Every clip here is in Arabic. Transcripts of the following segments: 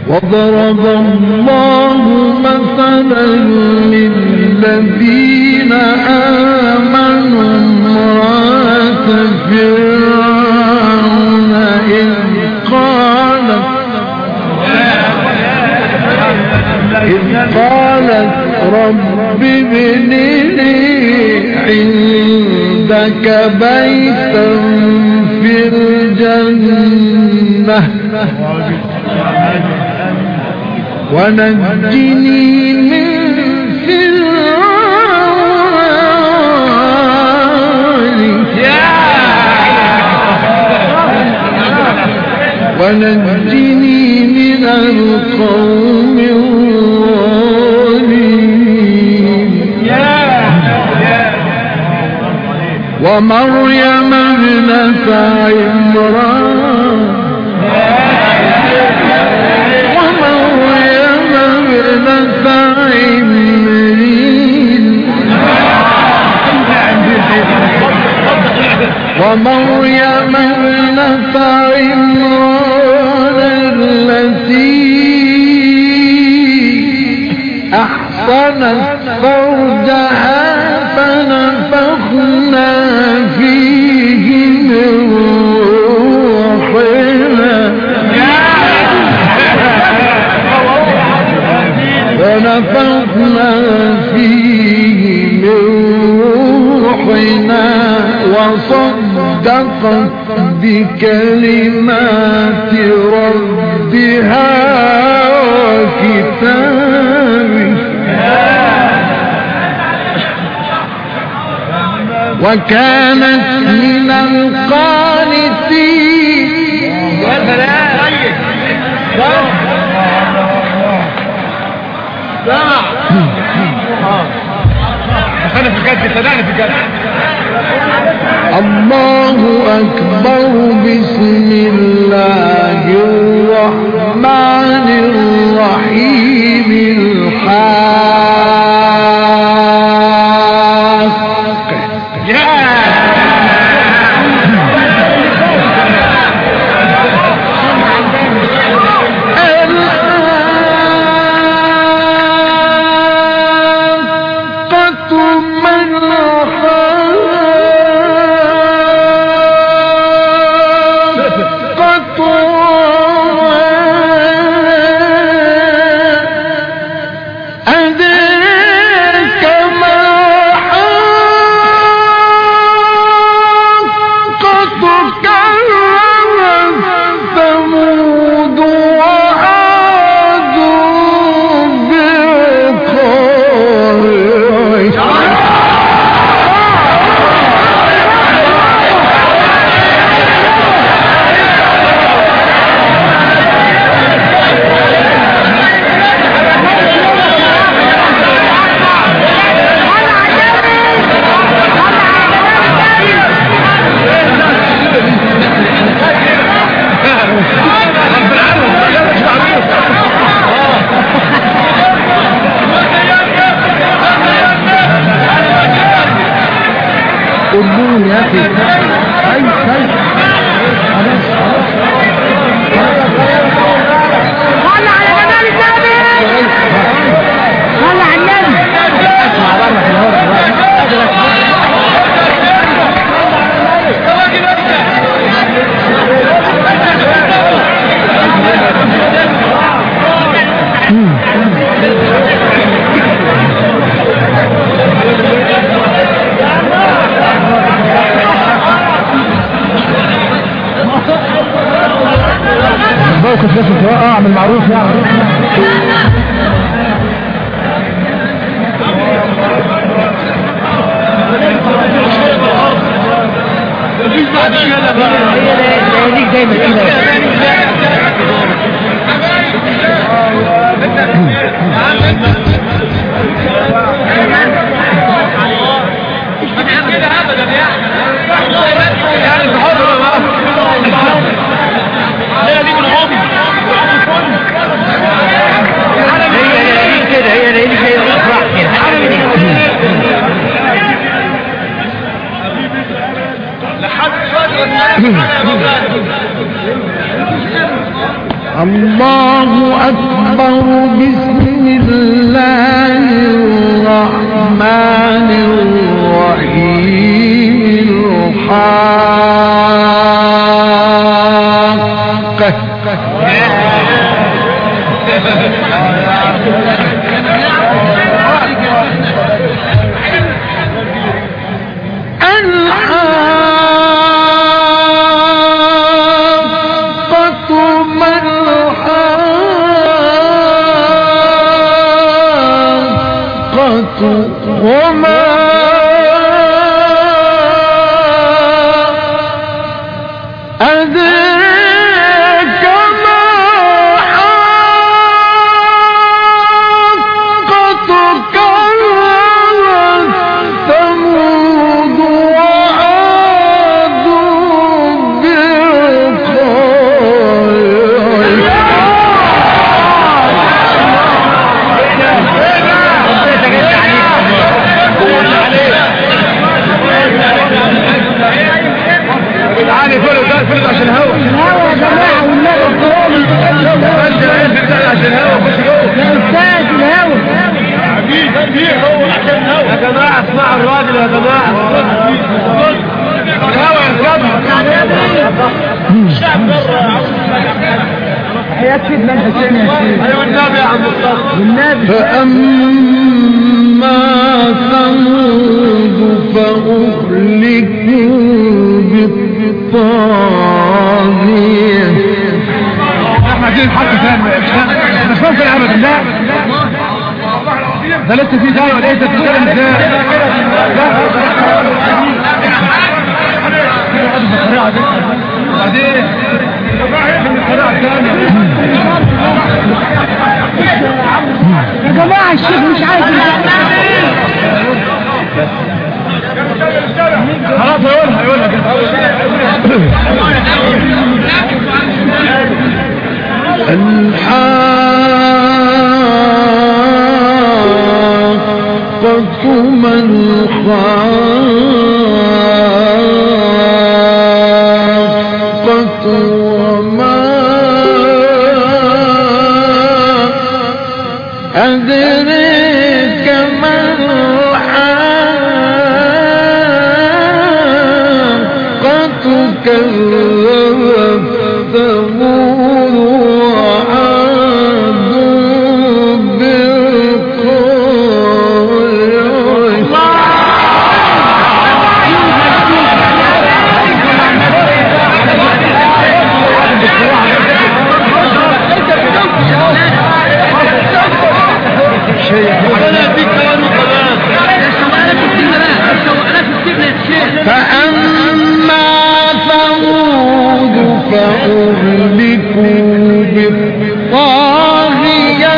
وضرب الله مثلا للذين آمنوا امرأة فرعون إذ قالت رب ابن لي عندك بيتا في الجنة ونجني من فرعون ونجني من القوم الظالمين ومريم ابنة عمران ومريم ابنة عمران التي أحصنت فرجها فنفخنا فيه من روحنا وصدقت بكلمات ربها وكتابه وكانت من القانتين. الله أكبر. بسم الله الرحمن الرحيم. موقف لازم اعمل معروف يعني. هي دايما الله أكبر بسم الله الرحمن الرحيم وما أدريك ما حاقة كذبت ثمود وعاد بالقارعة تعالي فلو ده فلو عشان الهوا يا جماعه والنبي عشان الهوا خش جوه يا استاذ الهوا حبيبي هو عشان الهوا يا جماعه اسمعوا الراجل يا جماعه الهوا يا جماعه الشعب بره حياة سيدنا الحسين يا سيدي ايوه النبي يا عم مصطفى والنبي فاما ثمود فأهلكوا بالطاغية احنا عايزين حق ثاني مش ممكن ابدا لا ده لسه في داعي ولا ايه انت بتتكلم ازاي بعدين يا جماعه الشيخ مش عايز خلاص هيقولها الحاقة ما الحاقة وما أدريك ما الحاقة كذبت ثمود وعاد فأما ثمود فأهلكوا بالطاغية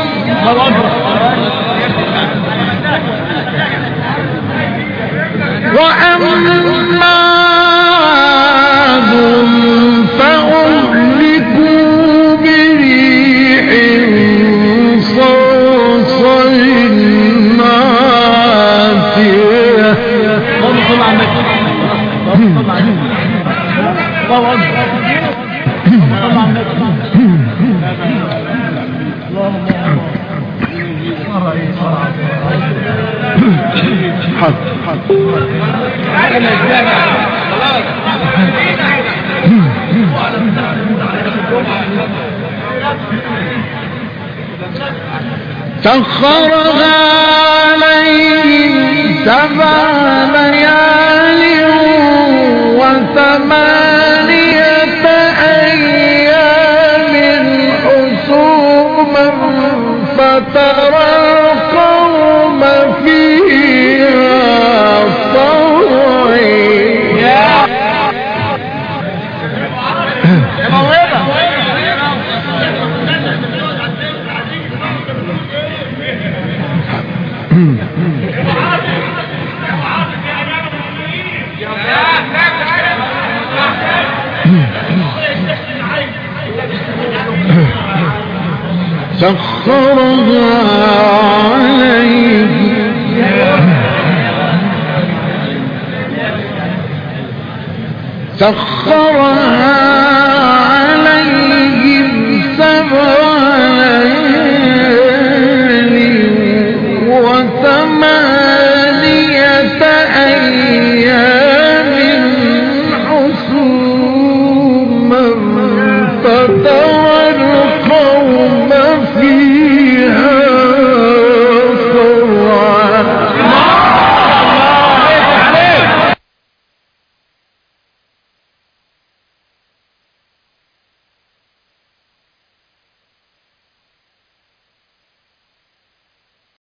وأما عاد فأهلكوا بريح صرصر عاتية سخرها عليهم 7 ليال و8 أيام حسوما فترى القوم فيها صرعا سخرها عليهم سخرها